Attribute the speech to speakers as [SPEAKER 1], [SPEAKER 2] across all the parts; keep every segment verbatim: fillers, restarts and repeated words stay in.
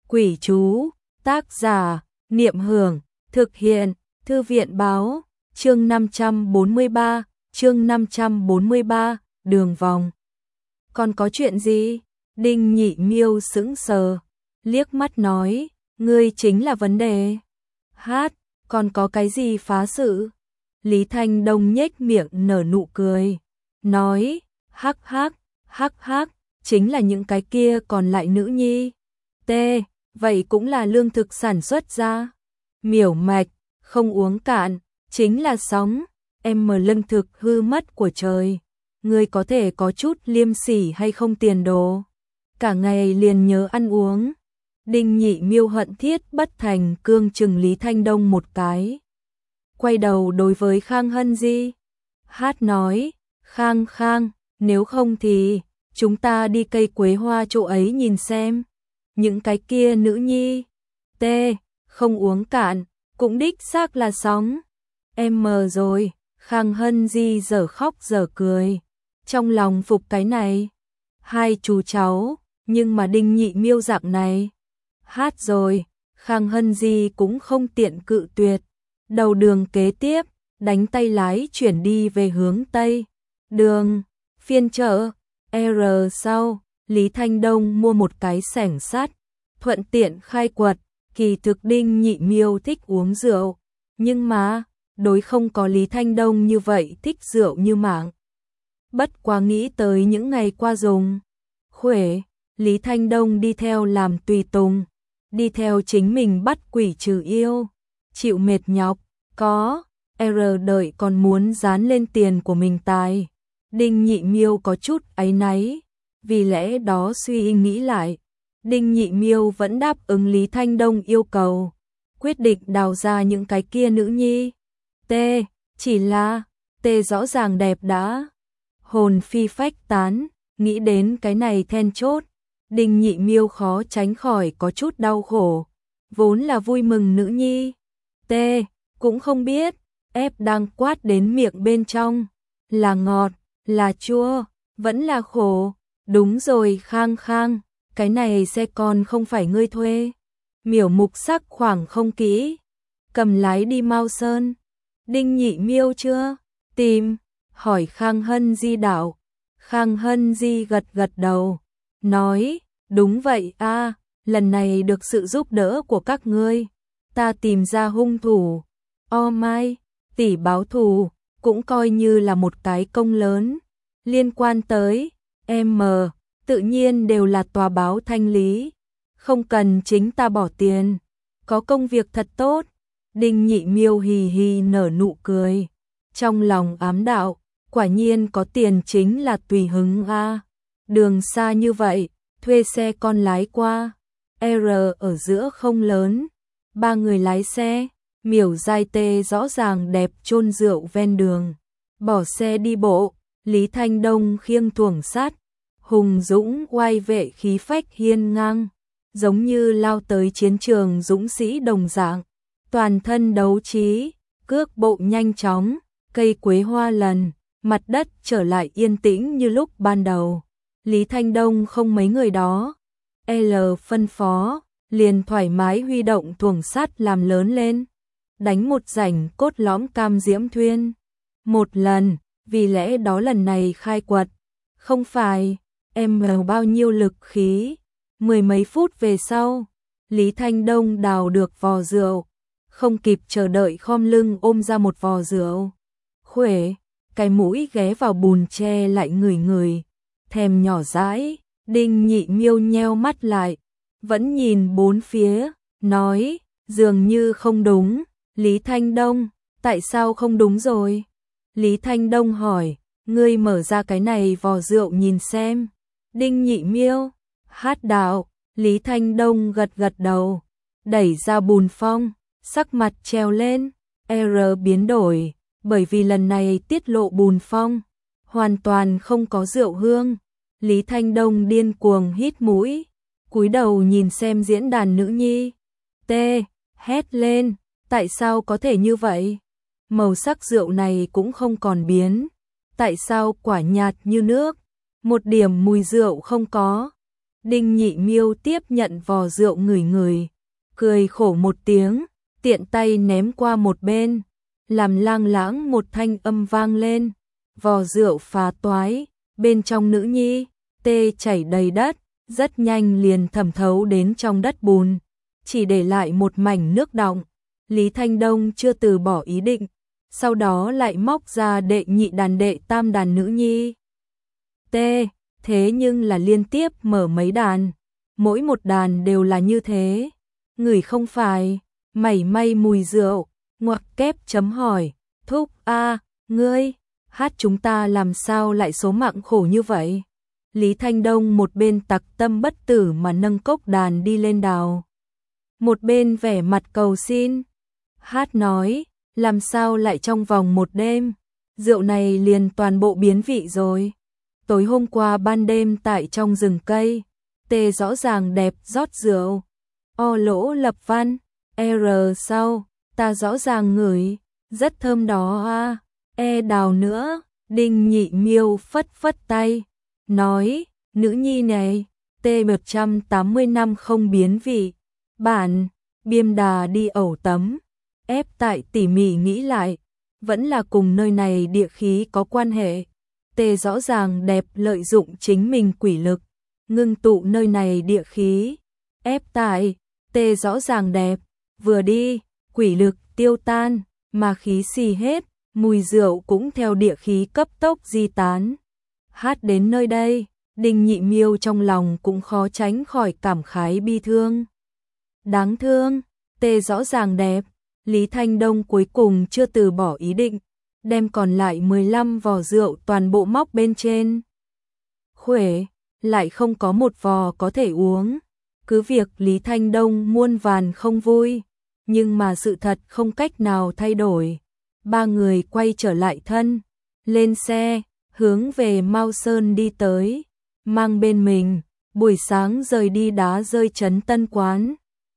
[SPEAKER 1] Quỷ chú, tác giả, Niệm Hưởng, thực hiện, Thư viện Báo, chương năm trăm bốn mươi ba, chương năm trăm bốn mươi ba, đường vòng. Còn có chuyện gì? Đinh Nhị Miêu sững sờ, liếc mắt nói, ngươi chính là vấn đề. Hát, còn có cái gì phá sự? Lý Thanh Đông nhếch miệng nở nụ cười, nói, hắc hắc, hắc hắc, chính là những cái kia còn lại nữ nhi. T, vậy cũng là lương thực sản xuất ra. Miểu mạch, không uống cạn, chính là sóng. Em mở lương thực hư mất của trời. Ngươi có thể có chút liêm sỉ hay không tiền đồ? Cả ngày liền nhớ ăn uống. Đinh Nhị Miêu hận thiết bất thành cương chừng Lý Thanh Đông một cái. Quay đầu đối với Khang Hân Di. Hát nói, Khang Khang, nếu không thì chúng ta đi cây quế hoa chỗ ấy nhìn xem. Những cái kia nữ nhi. T, không uống cạn, cũng đích xác là sóng. Em mờ rồi. Khang Hân Di giờ khóc giờ cười. Trong lòng phục cái này. Hai chú cháu, nhưng mà Đinh Nhị Miêu dạng này. Hát rồi, Khang Hân Di cũng không tiện cự tuyệt. Đầu đường kế tiếp, đánh tay lái chuyển đi về hướng Tây. Đường, phiên chợ, R sau, Lý Thanh Đông mua một cái xẻng sắt, thuận tiện khai quật. Kỳ thực Đinh Nhị Miêu thích uống rượu, nhưng mà, đối không có Lý Thanh Đông như vậy thích rượu như mạng. Bất quá nghĩ tới những ngày qua dùng. Khuể, Lý Thanh Đông đi theo làm tùy tùng, đi theo chính mình bắt quỷ trừ yêu, chịu mệt nhọc, có, R đợi còn muốn dán lên tiền của mình tài. Đinh Nhị Miêu có chút áy náy, vì lẽ đó suy nghĩ lại. Đinh Nhị Miêu vẫn đáp ứng Lý Thanh Đông yêu cầu, quyết định đào ra những cái kia nữ nhi. T, chỉ là, T rõ ràng đẹp đã. Hồn phi phách tán, nghĩ đến cái này then chốt. Đinh Nhị Miêu khó tránh khỏi có chút đau khổ, vốn là vui mừng nữ nhi. T, cũng không biết, ép đang quát đến miệng bên trong, là ngọt, là chua, vẫn là khổ. Đúng rồi Khang Khang, cái này xe con không phải ngươi thuê. Miểu Mục sắc khoảng không kỹ, cầm lái đi Mao Sơn. Đinh Nhị Miêu chưa tìm, hỏi Khang Hân Di đạo. Khang Hân Di gật gật đầu, nói, đúng vậy a, lần này được sự giúp đỡ của các ngươi, ta tìm ra hung thủ. O mai, tỷ báo thù, cũng coi như là một cái công lớn. Liên quan tới M, tự nhiên đều là tòa báo thanh lý, không cần chính ta bỏ tiền, có công việc thật tốt. Đinh Nhị Miêu hì hì nở nụ cười, trong lòng ám đạo, quả nhiên có tiền chính là tùy hứng a. Đường xa như vậy, thuê xe con lái qua, R ở giữa không lớn, ba người lái xe. Miểu Giai Tê rõ ràng đẹp chôn rượu ven đường, bỏ xe đi bộ. Lý Thanh Đông khiêng thuồng sắt, hùng dũng oai vệ khí phách hiên ngang, giống như lao tới chiến trường dũng sĩ đồng dạng, toàn thân đấu trí, cước bộ nhanh chóng. Cây quế hoa lần, mặt đất trở lại yên tĩnh như lúc ban đầu. Lý Thanh Đông không mấy người đó, L phân phó, liền thoải mái huy động thuồng sắt làm lớn lên, đánh một rảnh cốt lõm cam diễm thuyên. Một lần, vì lẽ đó lần này khai quật, không phải em bao nhiêu lực khí. Mười mấy phút về sau, Lý Thanh Đông đào được vò rượu, không kịp chờ đợi khom lưng ôm ra một vò rượu. Khuể, cái mũi ghé vào bùn tre lại ngửi ngửi, thèm nhỏ dãi. Đinh Nhị Miêu nheo mắt lại, vẫn nhìn bốn phía, nói, dường như không đúng. Lý Thanh Đông, tại sao không đúng rồi? Lý Thanh Đông hỏi, ngươi mở ra cái này vò rượu nhìn xem. Đinh Nhị Miêu, hát đạo. Lý Thanh Đông gật gật đầu, đẩy ra bùn phong, sắc mặt treo lên. R biến đổi, bởi vì lần này tiết lộ bùn phong, hoàn toàn không có rượu hương. Lý Thanh Đông điên cuồng hít mũi, cúi đầu nhìn xem diễn đàn nữ nhi. T, hét lên, tại sao có thể như vậy? Màu sắc rượu này cũng không còn biến, tại sao quả nhạt như nước, một điểm mùi rượu không có. Đinh Nhị Miêu tiếp nhận vò rượu ngửi ngửi, cười khổ một tiếng, tiện tay ném qua một bên, làm lang lãng một thanh âm vang lên, vò rượu phá toái, bên trong nữ nhi, tê chảy đầy đất, rất nhanh liền thẩm thấu đến trong đất bùn, chỉ để lại một mảnh nước đọng. Lý Thanh Đông chưa từ bỏ ý định, sau đó lại móc ra đệ nhị đàn đệ tam đàn nữ nhi. Tê, thế nhưng là liên tiếp mở mấy đàn, mỗi một đàn đều là như thế. Ngửi không phải, mảy may mùi rượu, ngoặc kép chấm hỏi, thúc a, ngươi, hát chúng ta làm sao lại số mạng khổ như vậy? Lý Thanh Đông một bên tặc tâm bất tử mà nâng cốc đàn đi lên đào, một bên vẻ mặt cầu xin. Hát nói, làm sao lại trong vòng một đêm, rượu này liền toàn bộ biến vị rồi. Tối hôm qua ban đêm tại trong rừng cây, tê rõ ràng đẹp rót rượu, o lỗ lập văn, r sau, ta rõ ràng ngửi, rất thơm đó a, e đào nữa. Đinh Nhị Miêu phất phất tay, nói, nữ nhi này, tê một trăm tám mươi năm không biến vị, bản, biêm đà đi ẩu tấm, ép tại tỉ mỉ nghĩ lại, vẫn là cùng nơi này địa khí có quan hệ. Tê rõ ràng đẹp lợi dụng chính mình quỷ lực, ngưng tụ nơi này địa khí, ép tại, tê rõ ràng đẹp, vừa đi, quỷ lực tiêu tan, mà khí xì hết, mùi rượu cũng theo địa khí cấp tốc di tán. Hát đến nơi đây, Đinh Nhị Miêu trong lòng cũng khó tránh khỏi cảm khái bi thương. Đáng thương, tê rõ ràng đẹp, Lý Thanh Đông cuối cùng chưa từ bỏ ý định, đem còn lại mười lăm vò rượu toàn bộ móc bên trên. Khuể, lại không có một vò có thể uống. Cứ việc Lý Thanh Đông muôn vàn không vui, nhưng mà sự thật không cách nào thay đổi. Ba người quay trở lại thân, lên xe, hướng về Mao Sơn đi tới, mang bên mình, buổi sáng rời đi đá rơi trấn Tân Quán.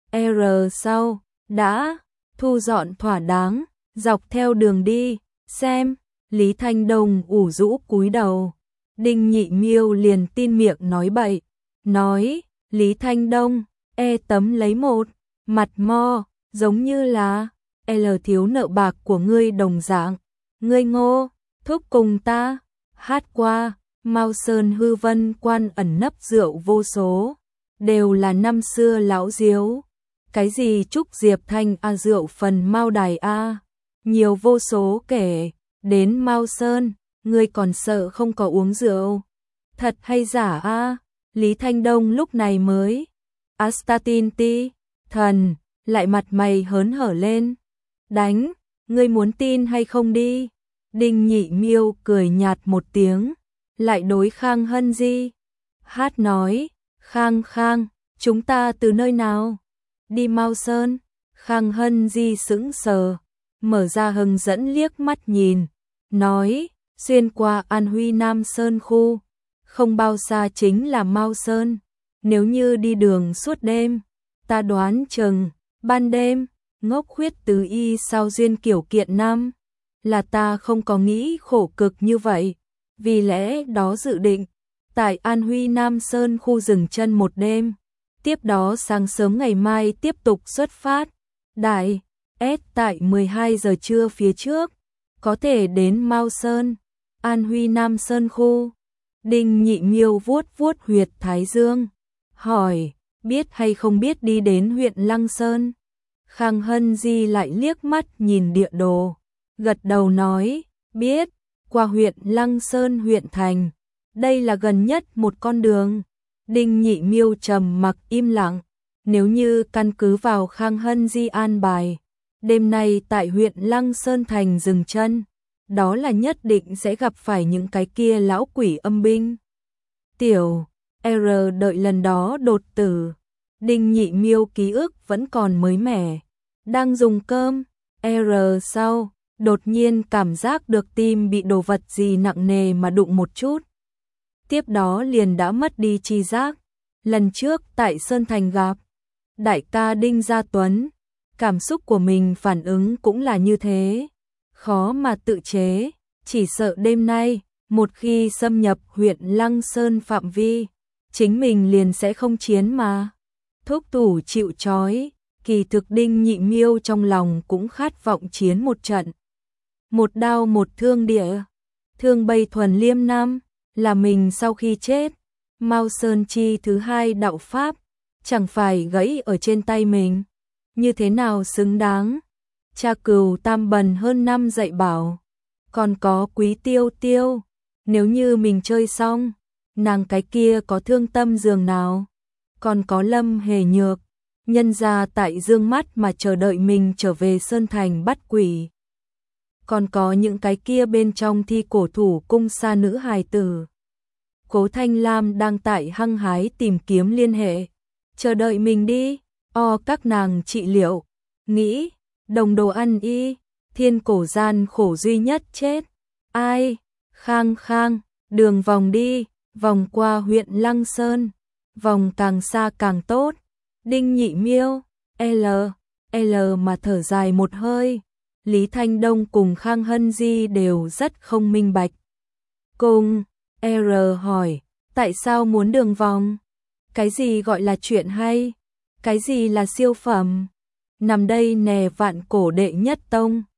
[SPEAKER 1] R sau, đã thu dọn thỏa đáng, dọc theo đường đi, xem, Lý Thanh Đông ủ rũ cúi đầu. Đinh Nhị Miêu liền tin miệng nói bậy, nói, Lý Thanh Đông, e tấm lấy một, mặt mo, giống như là, L thiếu nợ bạc của ngươi đồng dạng, ngươi ngô, thúc cùng ta, hát qua, Mao Sơn hư vân quan ẩn nấp rượu vô số, đều là năm xưa lão diếu. Cái gì Trúc Diệp Thanh a rượu phần Mao Đài a, nhiều vô số kể, đến Mao Sơn, ngươi còn sợ không có uống rượu, thật hay giả a? Lý Thanh Đông lúc này mới, Astatin ti, thần, lại mặt mày hớn hở lên, đánh, ngươi muốn tin hay không đi? Đinh Nhị Miêu cười nhạt một tiếng, lại đối Khang Hân Di, hát nói, Khang Khang, chúng ta từ nơi nào? Đi Mao Sơn. Khang Hân Di sững sờ, mở ra hưng dẫn liếc mắt nhìn, nói, xuyên qua An Huy Nam Sơn khu, không bao xa chính là Mao Sơn, nếu như đi đường suốt đêm, ta đoán chừng, ban đêm, ngốc khuyết tứ y sao duyên kiểu kiện nam, là ta không có nghĩ khổ cực như vậy, vì lẽ đó dự định, tại An Huy Nam Sơn khu dừng chân một đêm. Tiếp đó sáng sớm ngày mai tiếp tục xuất phát, đại, S tại mười hai giờ trưa phía trước, có thể đến Mao Sơn, An Huy Nam Sơn khu. Đinh Nhị Miêu vuốt vuốt huyệt thái dương, hỏi, biết hay không biết đi đến huyện Lăng Sơn? Khang Hân Di lại liếc mắt nhìn địa đồ, gật đầu nói, biết, qua huyện Lăng Sơn huyện thành, đây là gần nhất một con đường. Đinh Nhị Miêu trầm mặc im lặng, nếu như căn cứ vào Khang Hân Di an bài, đêm nay tại huyện Lăng Sơn thành dừng chân, đó là nhất định sẽ gặp phải những cái kia lão quỷ âm binh. Tiểu R đợi lần đó đột tử, Đinh Nhị Miêu ký ức vẫn còn mới mẻ, đang dùng cơm, R sau, đột nhiên cảm giác được tim bị đồ vật gì nặng nề mà đụng một chút. Tiếp đó liền đã mất đi tri giác. Lần trước tại Sơn Thành gặp đại ca Đinh Gia Tuấn, cảm xúc của mình phản ứng cũng là như thế, khó mà tự chế, chỉ sợ đêm nay, một khi xâm nhập huyện Lăng Sơn phạm vi, chính mình liền sẽ không chiến mà. Thúc thủ chịu trói, kỳ thực Đinh Nhị Miêu trong lòng cũng khát vọng chiến một trận. Một đao một thương địa, thương Bây Thuần Liêm Nam, là mình sau khi chết, Mao Sơn Chi thứ hai đạo pháp, chẳng phải gãy ở trên tay mình, như thế nào xứng đáng. Cha Cừu Tam Bần hơn năm dạy bảo, còn có Quý Tiêu Tiêu, nếu như mình chơi xong, nàng cái kia có thương tâm giường nào, còn có Lâm Hề Nhược, nhân ra tại dương mắt mà chờ đợi mình trở về Sơn Thành bắt quỷ. Còn có những cái kia bên trong thi cổ thủ cung sa nữ hài tử. Cố Thanh Lam đang tại hăng hái tìm kiếm liên hệ, chờ đợi mình đi, o các nàng trị liệu, nghĩ, đồng đồ ăn y, thiên cổ gian khổ duy nhất chết. Ai? Khang Khang, đường vòng đi, vòng qua huyện Lăng Sơn, vòng càng xa càng tốt. Đinh Nhị Miêu, L, L mà thở dài một hơi. Lý Thanh Đông cùng Khang Hân Di đều rất không minh bạch. Cùng, R hỏi, tại sao muốn đường vòng? Cái gì gọi là chuyện hay? Cái gì là siêu phẩm? Nằm đây nè vạn cổ đệ nhất tông.